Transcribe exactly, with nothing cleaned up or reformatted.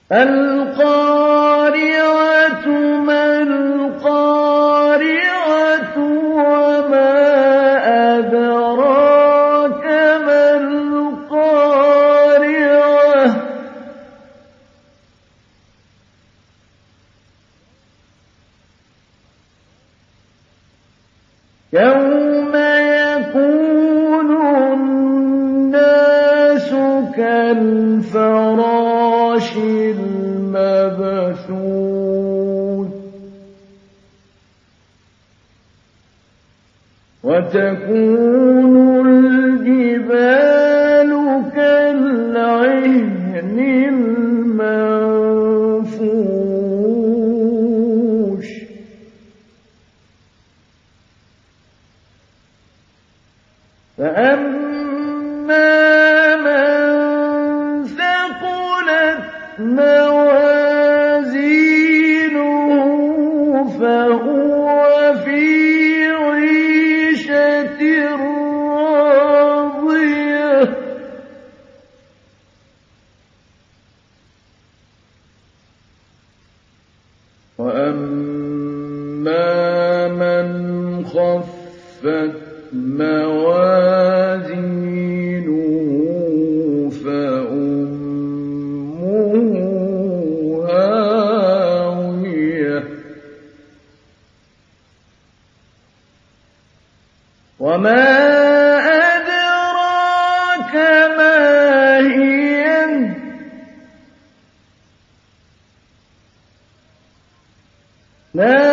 الْقَارِعَةُ مَا الْقَارِعَةُ وَمَا أَدْرَاكَ مَا الْقَارِعَةُ يَوْمَ يَكُونُ النَّاسُ كَالْفَرَاشِ الْمَبْثُوثِ وَتَكُونُ الْجِبَالُ كَالْعِهْنِ الْمَنفُوشِ فَأَمَّا مَن ثَقُلَتْ مَوَازِينُهُ فَهُوَ فِي عِيشَةٍ رَّاضِيَةٍ وَأَمَّا مَنْ خَفَّتْ مَوَازِينُهُ فَأُمُّهُ هَاوِيَةٌ وَمَا أَدْرَاكَ مَا هِيَهْ نَارٌ